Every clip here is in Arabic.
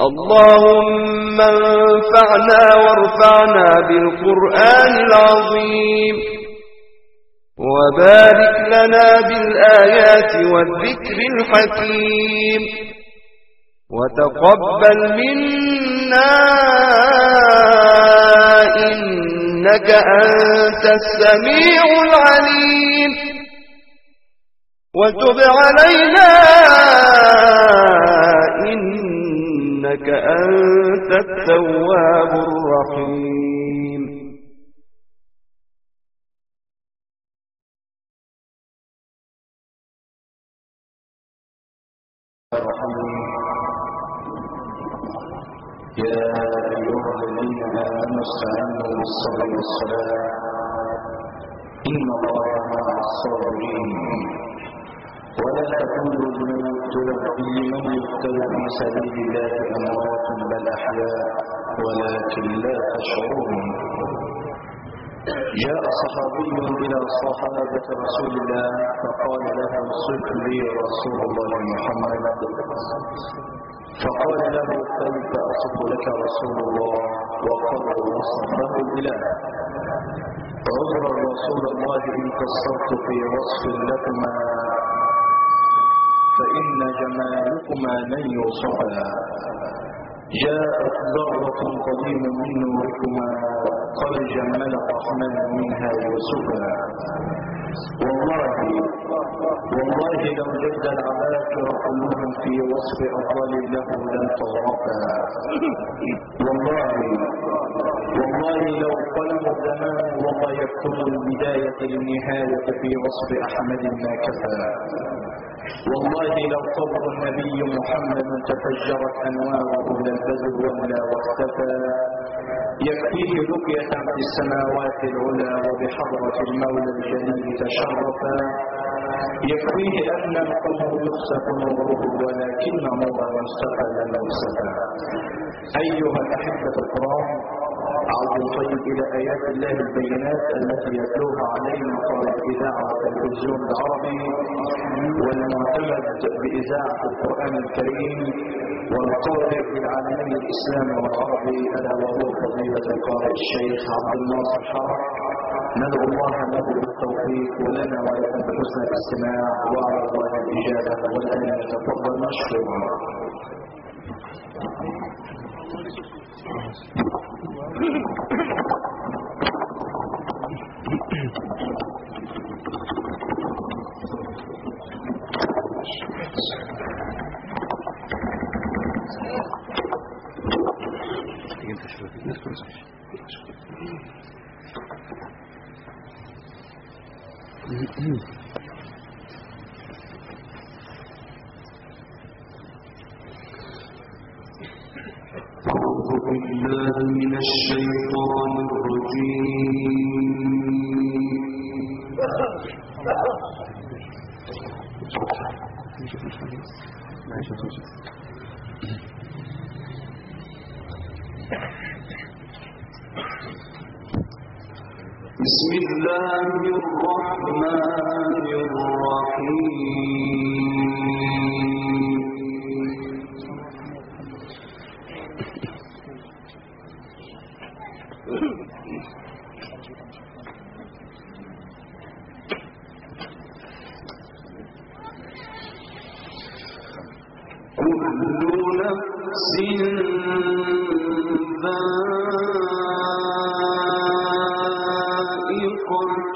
اللهم انفعنا وارفعنا بالقرآن العظيم وبارك لنا بالآيات والذكر الحكيم وتقبل منا إنك أنت السميع العليم وتب علينا إنك أنت التواب الرحيم يا أيها الذين آمنوا استعينوا بالصبر والصلاة إن الله مع الصابرين ولا تكونوا لمن يقتل في سبيل الله أموات بل أحياء ولكن لا تشعرون. جاء صحابي إلى صحابة رسول الله فقال له صف لي رسول الله محمد، فقال له كيف أصف لك رسول الله وقد وصفه الإله؟ عذر رسول الله إن قصرت في وصف لكما فإن جمالكما لن يوصفا. جاءت ذرة قديم من نوركما قد جمل الرحمن منها يوسفا. والله لو جد العباكر كلهم في وصف أفضل له لن تغرقا. والله لو قلم الزمان وما يكتب البداية للنهاية في وصف أحمد ما كفى. والله لو قبر النبي محمد تفجرت أنواره لن تزل ولا واختفى. يكفيه لقية في السماوات العلى وبحضرة المولى الجليل تشرفا. يكفيه أن القمر يخسف نوره ولكن نور المصطفى لم يخسفا. أيها الأحبة الكرام، عود طيب إلى آيات الله البينات التي يتلوها علينا قناة إذاعة التلفزيون العربي والمعتمد بإذاعة القرآن الكريم والقارئ العالمي الإسلامي والعربي ألا وهو فضيلة القارئ الشيخ عبد الناصر حرب. ندعو الله له بالتوفيق ولنا ولكم بحسن الاستماع وعلى الله الإجابة. والآن يتفضل مشكورا. أعوذ بالله من الشيطان الرجيم. بسم الله الرحمن الرحيم. كل نفس ذائقة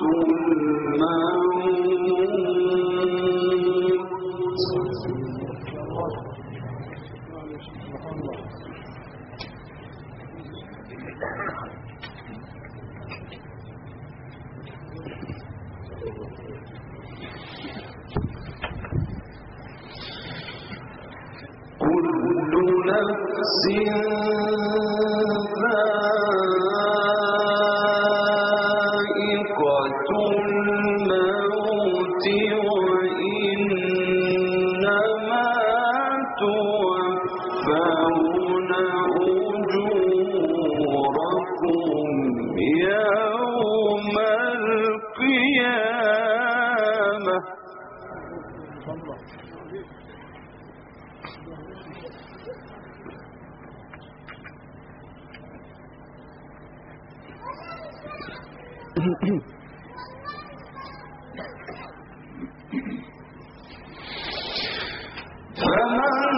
فمن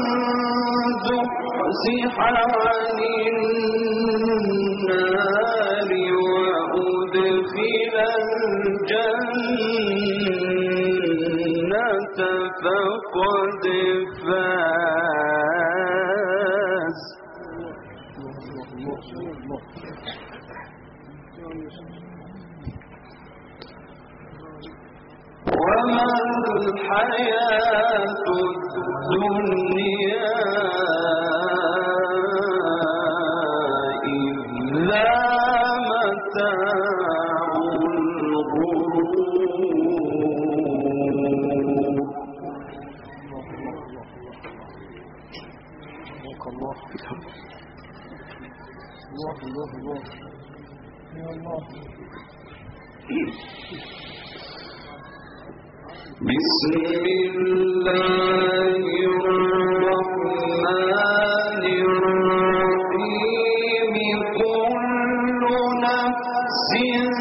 زحزح عن النار وأدخل الجنة فقد فاز. وما الحياة الدنيا إلا متاع الغرور. بسم الله الرحمن الرحيم. كل نفس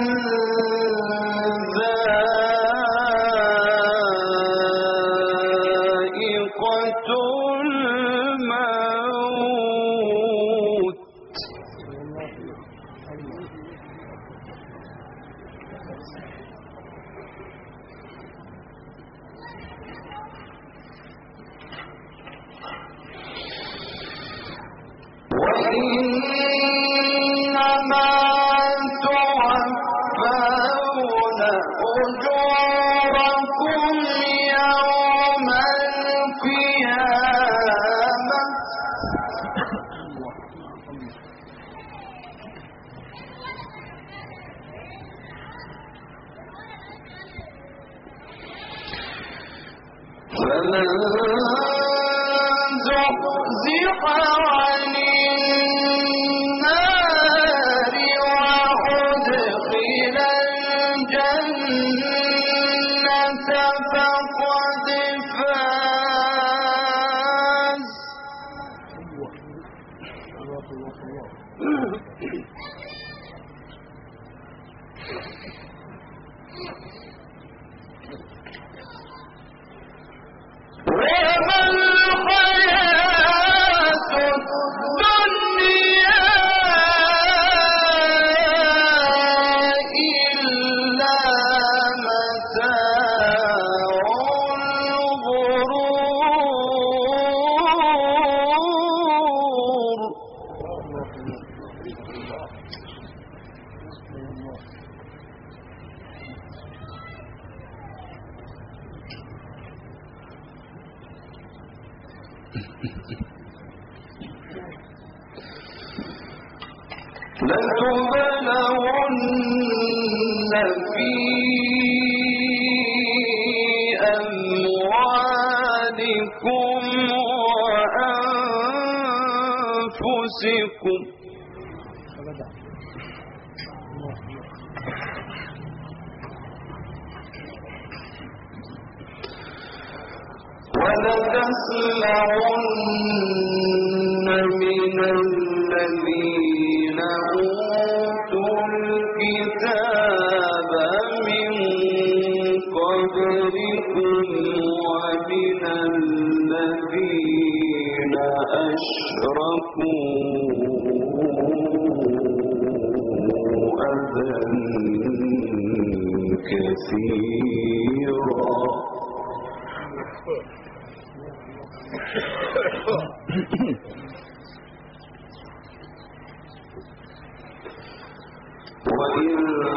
ذائقة الموت. وإنما توفون أجوركم يوم القيامة. فمن زحزح عن النار وأدخل الجنة فقد فاز. وما الحياة الدنيا إلا متاع الغرور. لتبلغن في أموالكم وأنفسكم. ولتسمعن من الذين أوتوا الكتاب من قبلكم ومن الذين أشركوا أذى كثيرا. وإن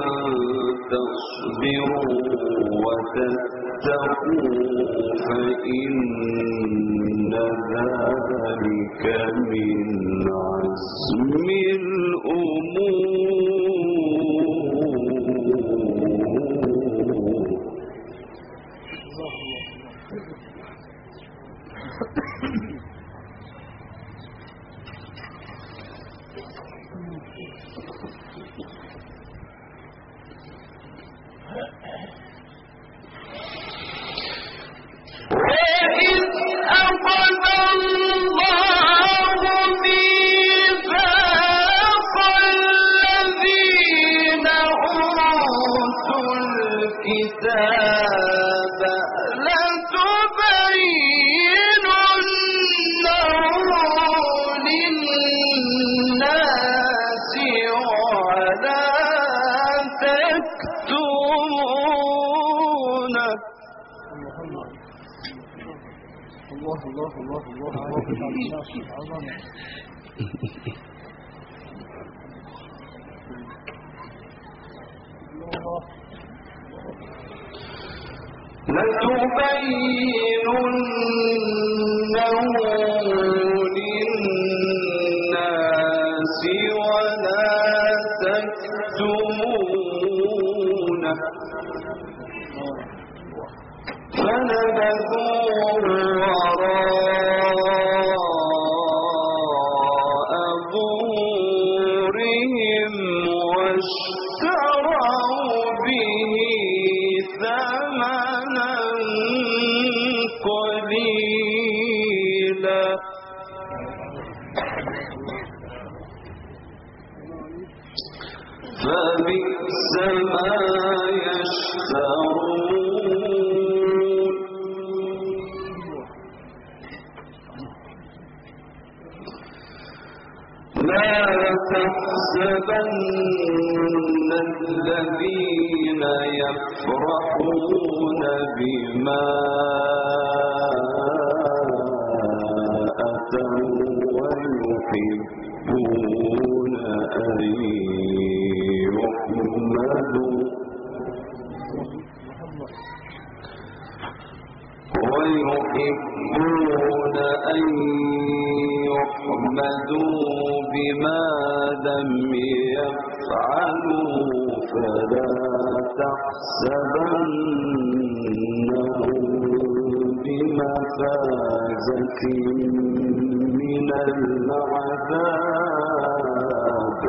تصبروا وتتقوا فإن ذلك من عزم الأمور. وإذ أخذ الله ميثاق لتبيننه للناس ولا تكتمونه فنبذوه وراء ظهورهم واشتروا به ثمنا قليلا فبئس ما يشترون لا تحسبن الذين يفرحون بما أتوا ويحبون أن يحمدوا بما لم يفعلوا فلا تحسبنهم بمفازة من العذاب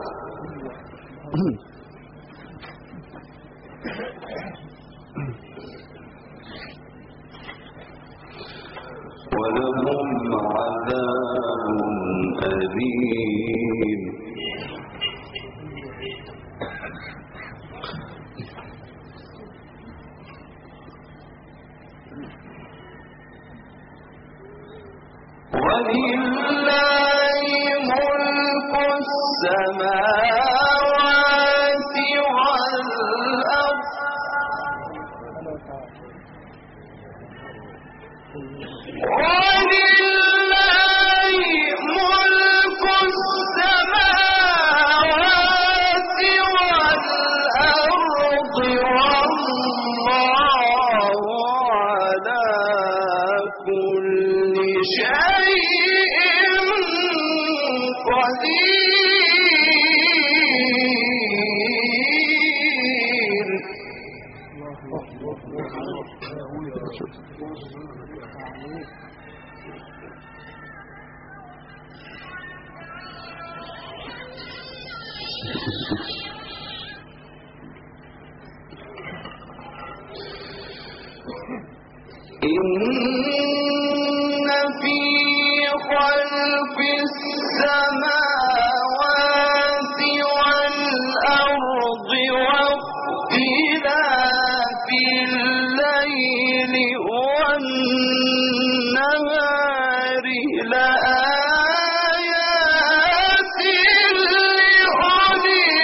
ولهم عذاب أليم ولله ملك السماوات والأرض إن في خلق السماوات والأرض واختلاف الليل والنهار لآيات لأولي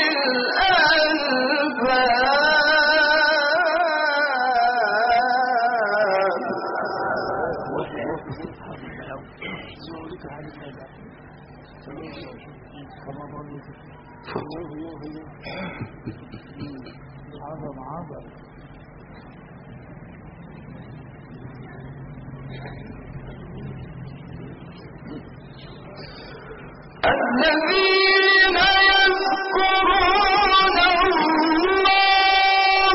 الذين يذكرون الله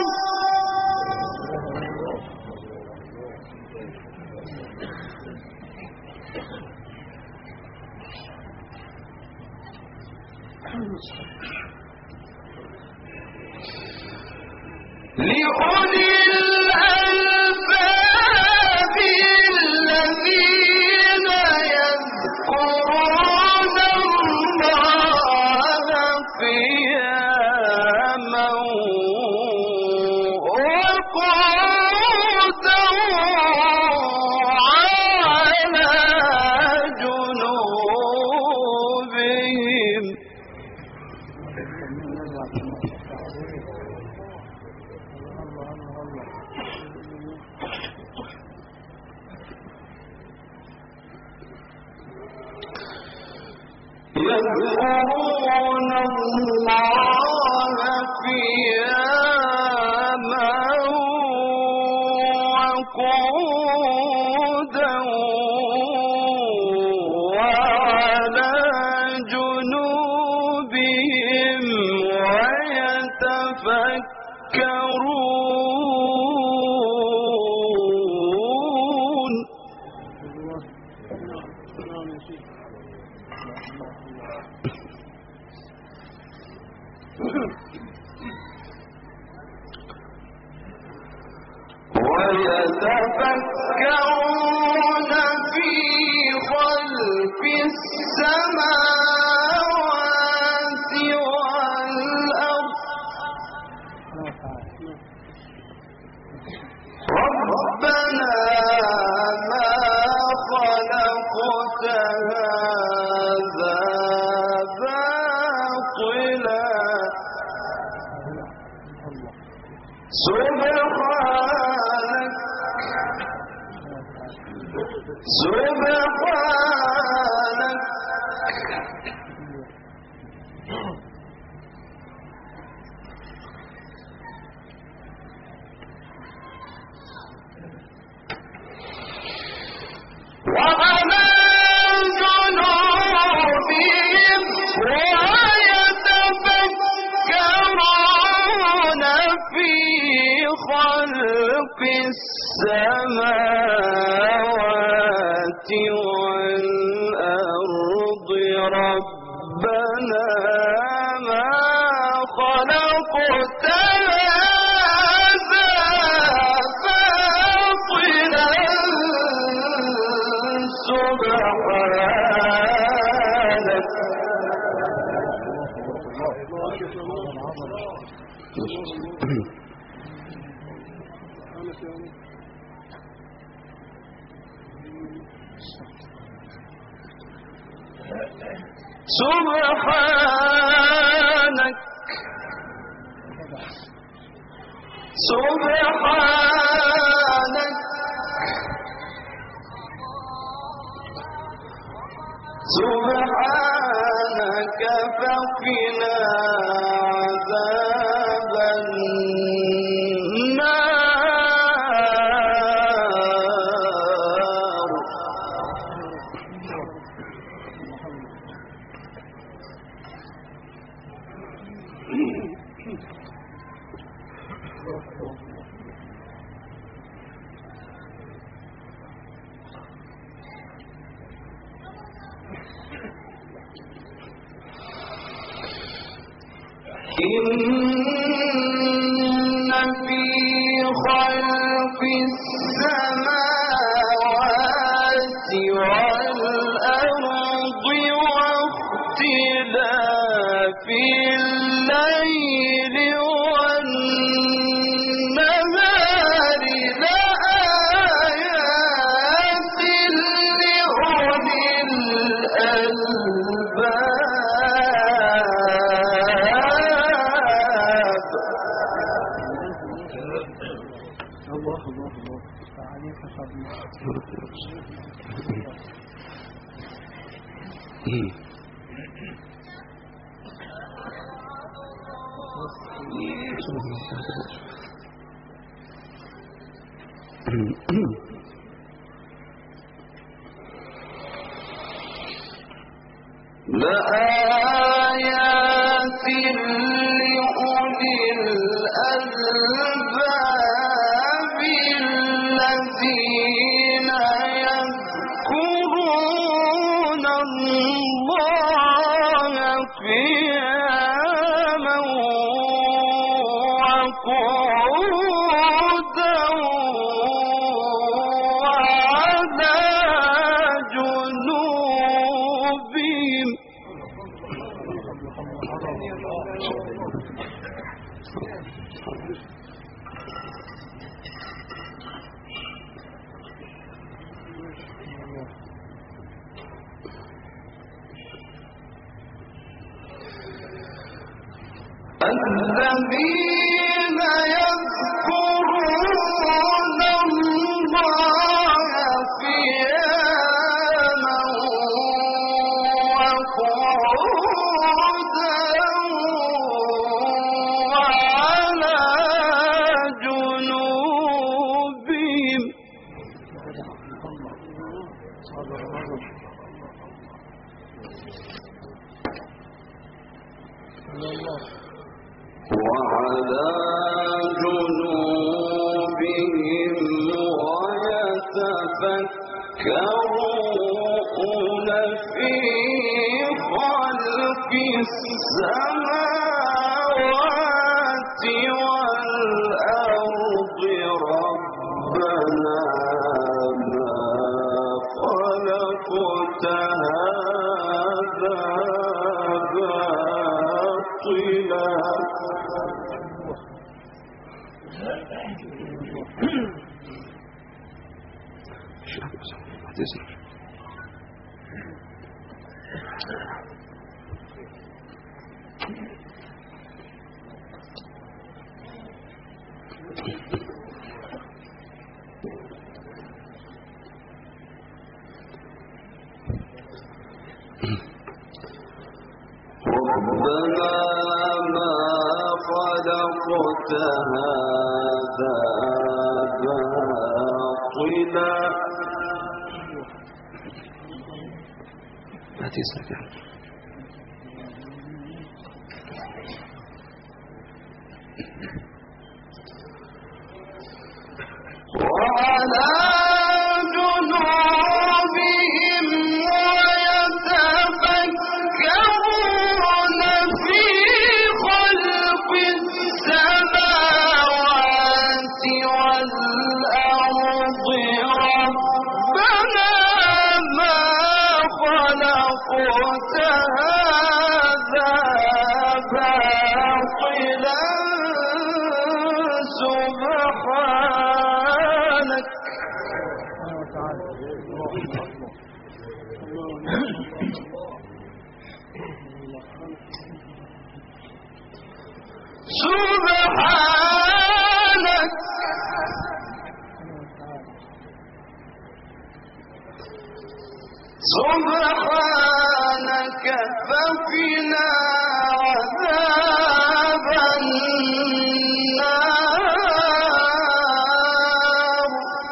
لأولي الألباب الذين يذكرون الله قياما وقعودا وعلى جنوبهم يذكرون الله قياما وقعودا وعلى جنوبهم ويتفكرون ويتفكرون في خلق السماوات والأرض ربنا ما خلقت هذا باطلا سبحانك وعلى جنوبهم ويتفكرون في خلق السماوات والأرض ربنا ما خلقت هذا باطلا سبحانك سبحانك سبحانك سبحانك فقنا عذاب النار إن في خلق السماوات والأرض واختلاف الليل والنهار لآيات لأولي الألباب لآيات لأولي الألباب الذين يذكرون الله قياما وقعودا وعلى جنوبهم الذين يذكرون الله قياما وقعودا وعلى جنوبهم ويتفكرون في خلق السماوات والأرض ربنا ما خلقت هذا باطلا ربنا ما خلقت هذا باطلا لا تسمع وعلى جنوبهم ويتفكرون في خلق السماوات والأرض ربنا ما خلقت هذا باطلا سبحانك سبحانك فقنا عذاب النار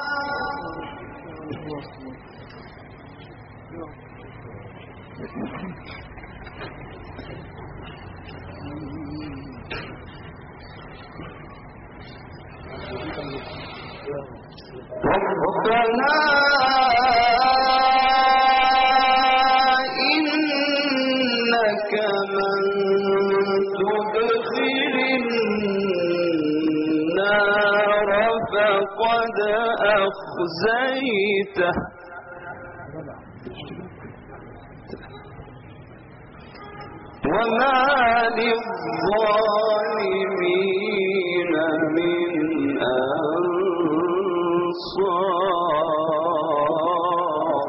ربنا إنك من تدخل النار فقد أخزيته وما للظالمين من أنصار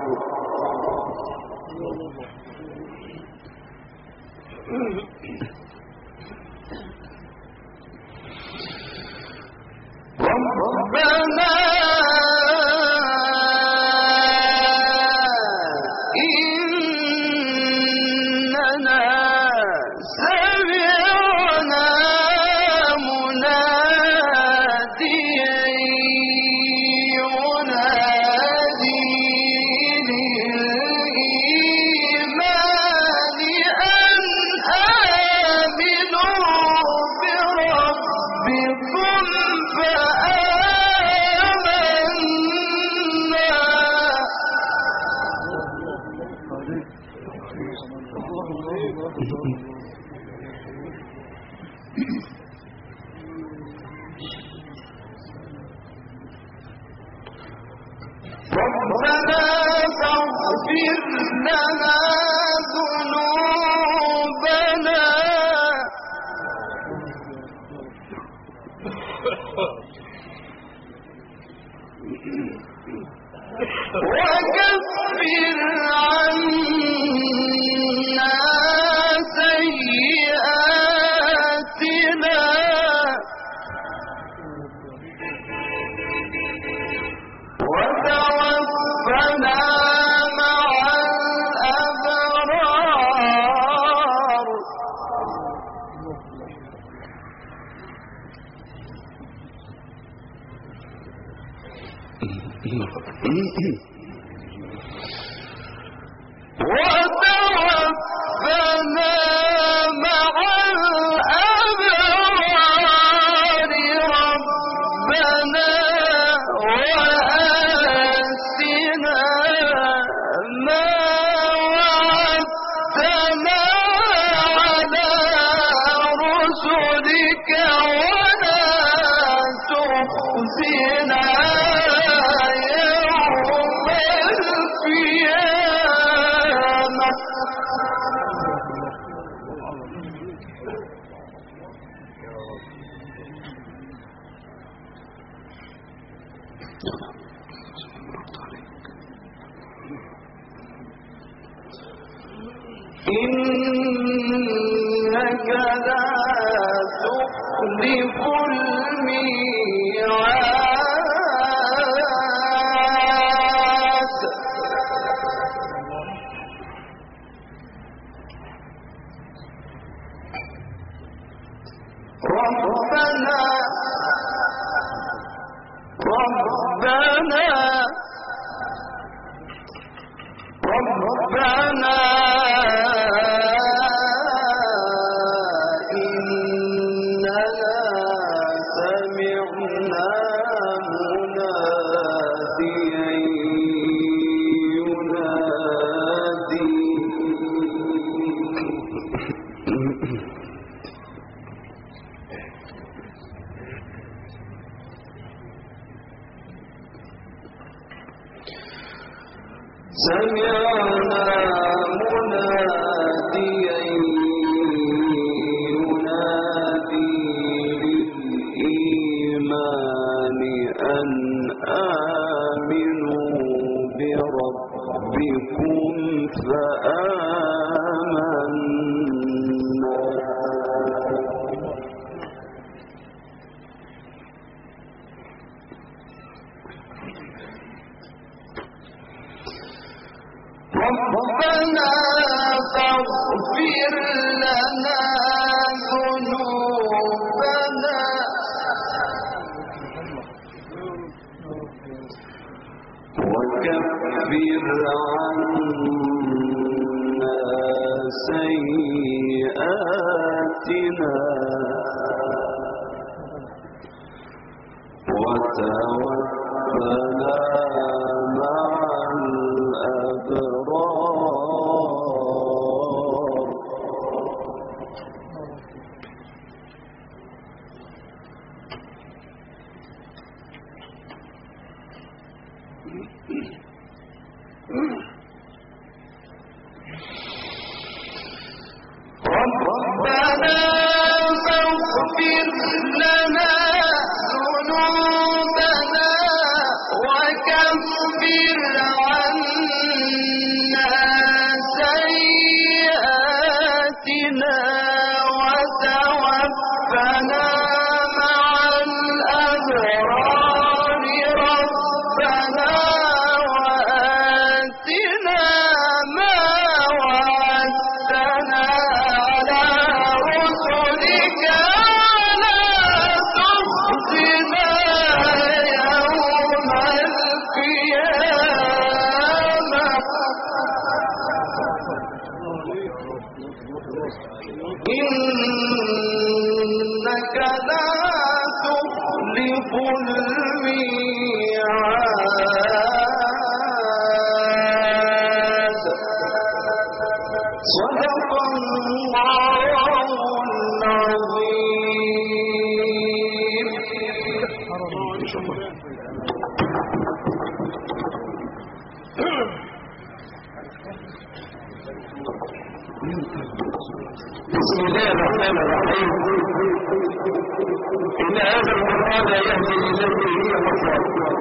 ربنا إننا سمعنا مناديا ينادي للإيمان أن آمنوا بربكم ربنا فاغفر لنا ذنوبنا وكفر عنا سيئاتنا وتوفنا مع الأبرار ربنا وآتنا ما وعدتنا على رسلك ولا تخزنا يوم القيامة. إنك لا تخلف الميعاد. ربنا إننا سمعنا مناديا ينادي سمعنا مناديا ينادي للإيمان أن آمنوا بربكم فآمنا. ربنا فاغفر لنا ذنوبنا وكفر عنا سيئاتنا وتوفنا مع الأبرار. ربنا فاغفر لنا ذنوبنا وكفر عنا سيئاتنا وتوفنا مع الأبرار. ربنا وآتنا ما وعدتنا على رسلك ولا تخزنا يوم القيامة. إنك لا تخلف الميعاد. صدق الله العظيم. بسم الله الرحمن الرحيم. إن هذا القرآن يهدي للتي هي أقوم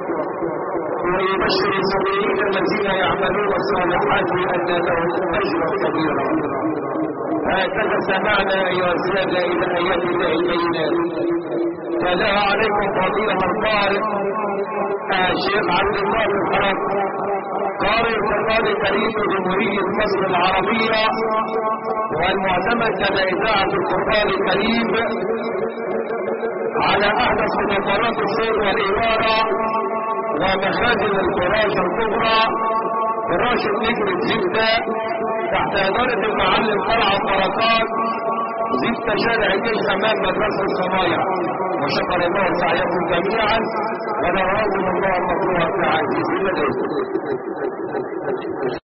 ويبشر الصابرين الذين يعملون الصالحات أن لهم أجرا كبيرا. هكذا سمعنا أيها السادة إلى آيات الله البينات. فلا عليكم فضيلة القارئ الشيخ عبد الله الحرام قارئ القرآن الكريم جمهورية مصر العربية والمعتمد كما إذاعة القرآن الكريم على أحدث مطارات الصوت والإدارة ومخازن الفراش الكبرى فراش النجم زبدة تحت إدارة المعلم طلعت بركات زبدة شارع الجيش أمام مدرسة الصنايع. وشكر الله سعيكم جميعا ونرجو الله المطلوب في عزيز الله.